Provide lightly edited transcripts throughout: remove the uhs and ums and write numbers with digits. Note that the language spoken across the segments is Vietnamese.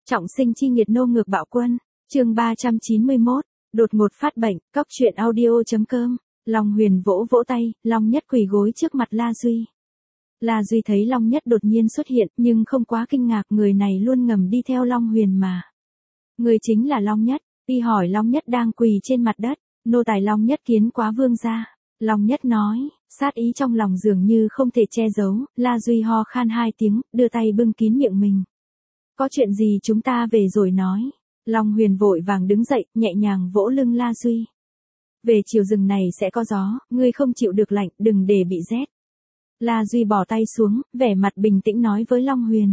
Trọng sinh chi nghiệt nô ngược bạo quân, chương 391, đột ngột phát bệnh, cóc truyện audio.com, Long Huyền vỗ vỗ tay, Long Nhất quỳ gối trước mặt La Duy. La Duy thấy Long Nhất đột nhiên xuất hiện nhưng không quá kinh ngạc, người này luôn ngầm đi theo Long Huyền mà. Người chính là Long Nhất, đi hỏi Long Nhất đang quỳ trên mặt đất, nô tài Long Nhất kiến quá vương gia. Long Nhất nói, sát ý trong lòng dường như không thể che giấu, La Duy ho khan 2 tiếng, đưa tay bưng kín miệng mình. Có chuyện gì chúng ta về rồi nói. Long Huyền vội vàng đứng dậy, nhẹ nhàng vỗ lưng La Duy. Về chiều rừng này sẽ có gió, ngươi không chịu được lạnh, đừng để bị rét. La Duy bỏ tay xuống, vẻ mặt bình tĩnh nói với Long Huyền.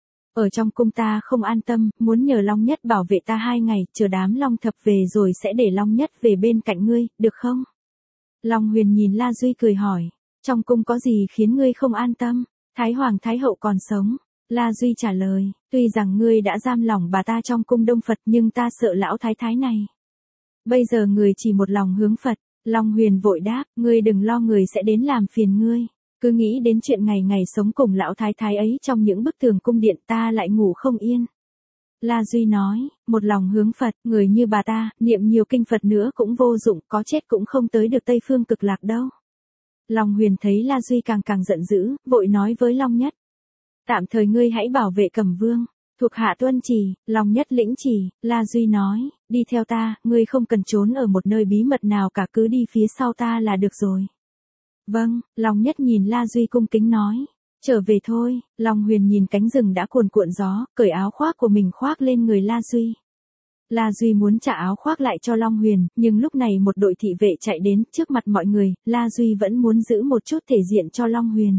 Ở trong cung ta không an tâm, muốn nhờ Long Nhất bảo vệ ta 2 ngày, chờ đám Long Thập về rồi sẽ để Long Nhất về bên cạnh ngươi, được không? Long Huyền nhìn La Duy cười hỏi, trong cung có gì khiến ngươi không an tâm? Thái Hoàng Thái Hậu còn sống. La Duy trả lời, tuy rằng ngươi đã giam lỏng bà ta trong cung Đông Phật nhưng ta sợ lão thái thái này. Bây giờ người chỉ một lòng hướng Phật. Long Huyền vội đáp, ngươi đừng lo, người sẽ đến làm phiền ngươi. Cứ nghĩ đến chuyện ngày ngày sống cùng lão thái thái ấy trong những bức tường cung điện ta lại ngủ không yên. La Duy nói, một lòng hướng Phật, người như bà ta, niệm nhiều kinh Phật nữa cũng vô dụng, có chết cũng không tới được Tây Phương Cực Lạc đâu. Long Huyền thấy La Duy càng càng giận dữ, vội nói với Long Nhất. Tạm thời ngươi hãy bảo vệ Cẩm Vương, thuộc hạ tuân chỉ. Long Nhất lĩnh chỉ. La Duy nói, đi theo ta, ngươi không cần trốn ở một nơi bí mật nào cả, cứ đi phía sau ta là được rồi. Vâng. Long Nhất nhìn La Duy cung kính nói, trở về thôi. Long Huyền nhìn cánh rừng đã cuồn cuộn gió, cởi áo khoác của mình khoác lên người La Duy. La Duy muốn trả áo khoác lại cho Long Huyền, nhưng lúc này một đội thị vệ chạy đến, trước mặt mọi người, La Duy vẫn muốn giữ một chút thể diện cho Long Huyền.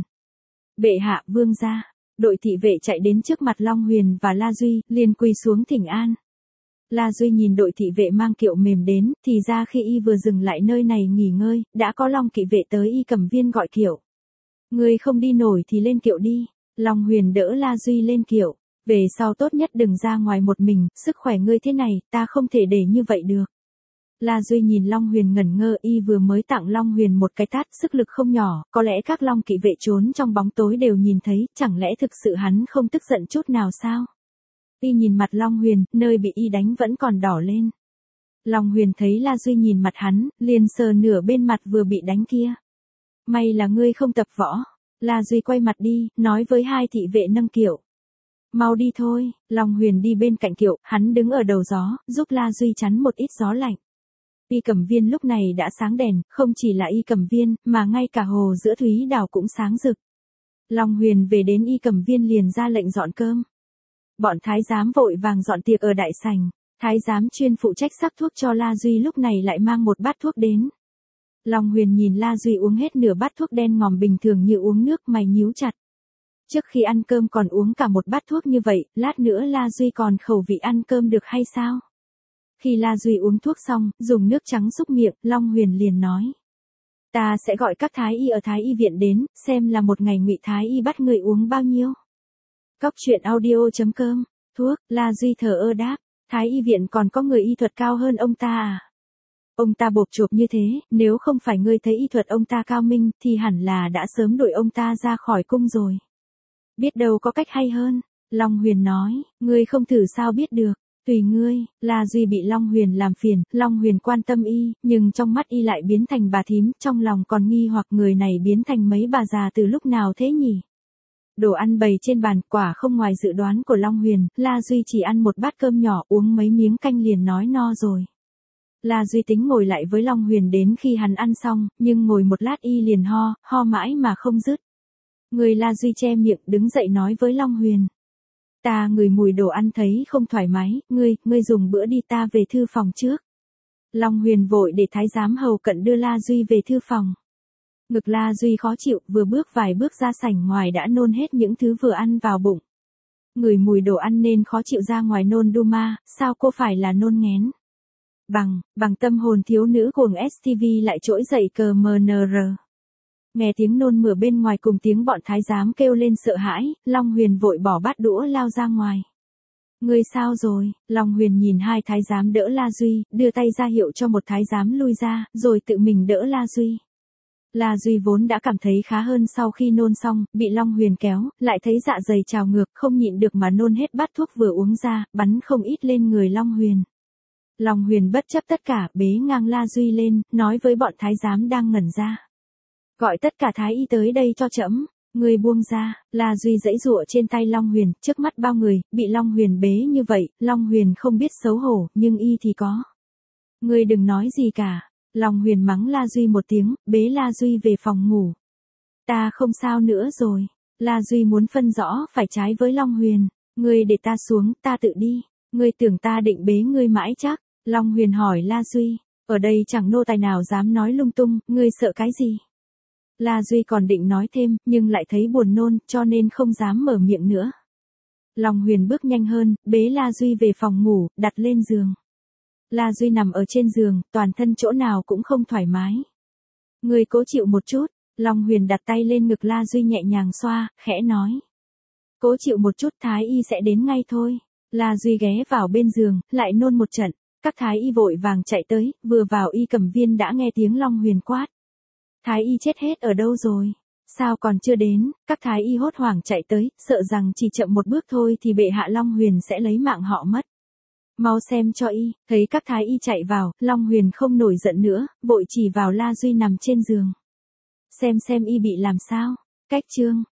Bệ hạ, vương gia. Đội thị vệ chạy đến trước mặt Long Huyền và La Duy, liền quỳ xuống thỉnh an. La Duy nhìn đội thị vệ mang kiệu mềm đến, thì ra khi y vừa dừng lại nơi này nghỉ ngơi, đã có Long kỵ vệ tới y cầm viên gọi kiệu. Ngươi không đi nổi thì lên kiệu đi. Long Huyền đỡ La Duy lên kiệu. Về sau tốt nhất đừng ra ngoài một mình, sức khỏe ngươi thế này, ta không thể để như vậy được. La Duy nhìn Long Huyền ngẩn ngơ, y vừa mới tặng Long Huyền một cái tát, sức lực không nhỏ, có lẽ các Long kỵ vệ trốn trong bóng tối đều nhìn thấy, chẳng lẽ thực sự hắn không tức giận chút nào sao? Y nhìn mặt Long Huyền, nơi bị y đánh vẫn còn đỏ lên. Long Huyền thấy La Duy nhìn mặt hắn, liền sờ nửa bên mặt vừa bị đánh kia. May là ngươi không tập võ. La Duy quay mặt đi, nói với 2 thị vệ nâng kiệu. Mau đi thôi. Long Huyền đi bên cạnh kiệu, hắn đứng ở đầu gió, giúp La Duy chắn một ít gió lạnh. Y Cẩm Viên lúc này đã sáng đèn, không chỉ là Y Cẩm Viên, mà ngay cả hồ giữa Thúy Đảo cũng sáng rực. Long Huyền về đến Y Cẩm Viên liền ra lệnh dọn cơm. Bọn thái giám vội vàng dọn tiệc ở đại sảnh, thái giám chuyên phụ trách sắc thuốc cho La Duy lúc này lại mang một bát thuốc đến. Long Huyền nhìn La Duy uống hết nửa bát thuốc đen ngòm bình thường như uống nước, mày nhíu chặt. Trước khi ăn cơm còn uống cả một bát thuốc như vậy, lát nữa La Duy còn khẩu vị ăn cơm được hay sao? Khi La Duy uống thuốc xong, dùng nước trắng xúc miệng, Long Huyền liền nói. Ta sẽ gọi các thái y ở thái y viện đến, xem là một ngày Ngụy thái y bắt người uống bao nhiêu. Cóc truyện audio.com, thuốc. La Duy thờ ơ đáp, thái y viện còn có người y thuật cao hơn ông ta à? Ông ta bộp chộp như thế, nếu không phải ngươi thấy y thuật ông ta cao minh, thì hẳn là đã sớm đuổi ông ta ra khỏi cung rồi. Biết đâu có cách hay hơn. Long Huyền nói, ngươi không thử sao biết được. Tùy ngươi. La Duy bị Long Huyền làm phiền, Long Huyền quan tâm y, nhưng trong mắt y lại biến thành bà thím, trong lòng còn nghi hoặc người này biến thành mấy bà già từ lúc nào thế nhỉ? Đồ ăn bày trên bàn, quả không ngoài dự đoán của Long Huyền, La Duy chỉ ăn một bát cơm nhỏ, uống mấy miếng canh liền nói no rồi. La Duy tính ngồi lại với Long Huyền đến khi hắn ăn xong, nhưng ngồi một lát y liền ho mãi mà không dứt. Người La Duy che miệng đứng dậy nói với Long Huyền. Ta ngửi mùi đồ ăn thấy không thoải mái, ngươi dùng bữa đi, ta về thư phòng trước. Long Huyền vội để thái giám hầu cận đưa La Duy về thư phòng. Ngực La Duy khó chịu, vừa bước vài bước ra sảnh ngoài đã nôn hết những thứ vừa ăn vào bụng. Ngửi mùi đồ ăn nên khó chịu, ra ngoài nôn đu ma, sao cô phải là nôn nghén. Bằng tâm hồn thiếu nữ cuồng STV lại trỗi dậy cờ MNR. Nghe tiếng nôn mửa bên ngoài cùng tiếng bọn thái giám kêu lên sợ hãi, Long Huyền vội bỏ bát đũa lao ra ngoài. Ngươi sao rồi? Long Huyền nhìn 2 thái giám đỡ La Duy, đưa tay ra hiệu cho một thái giám lui ra, rồi tự mình đỡ La Duy. La Duy vốn đã cảm thấy khá hơn sau khi nôn xong, bị Long Huyền kéo, lại thấy dạ dày trào ngược, không nhịn được mà nôn hết bát thuốc vừa uống ra, bắn không ít lên người Long Huyền. Long Huyền bất chấp tất cả, bế ngang La Duy lên, nói với bọn thái giám đang ngẩn ra. Gọi tất cả thái y tới đây cho trẫm. Người buông ra. La Duy giãy giụa trên tay Long Huyền, trước mắt bao người, bị Long Huyền bế như vậy, Long Huyền không biết xấu hổ, nhưng y thì có. Người đừng nói gì cả. Long Huyền mắng La Duy một tiếng, bế La Duy về phòng ngủ. Ta không sao nữa rồi. La Duy muốn phân rõ phải trái với Long Huyền. Ngươi để ta xuống, ta tự đi. Ngươi tưởng ta định bế ngươi mãi chắc. Long Huyền hỏi La Duy. Ở đây chẳng nô tài nào dám nói lung tung, ngươi sợ cái gì? La Duy còn định nói thêm, nhưng lại thấy buồn nôn, cho nên không dám mở miệng nữa. Long Huyền bước nhanh hơn, bế La Duy về phòng ngủ, đặt lên giường. La Duy nằm ở trên giường, toàn thân chỗ nào cũng không thoải mái. Người cố chịu một chút. Long Huyền đặt tay lên ngực La Duy nhẹ nhàng xoa, khẽ nói. Cố chịu một chút, thái y sẽ đến ngay thôi. La Duy ghé vào bên giường, lại nôn một trận. Các thái y vội vàng chạy tới, vừa vào y cầm viên đã nghe tiếng Long Huyền quát. Thái y chết hết ở đâu rồi? Sao còn chưa đến? Các thái y hốt hoảng chạy tới, sợ rằng chỉ chậm một bước thôi thì bệ hạ Long Huyền sẽ lấy mạng họ mất. Mau xem cho y. Thấy các thái y chạy vào, Long Huyền không nổi giận nữa, vội chỉ vào La Duy nằm trên giường. Xem y bị làm sao? Cách chương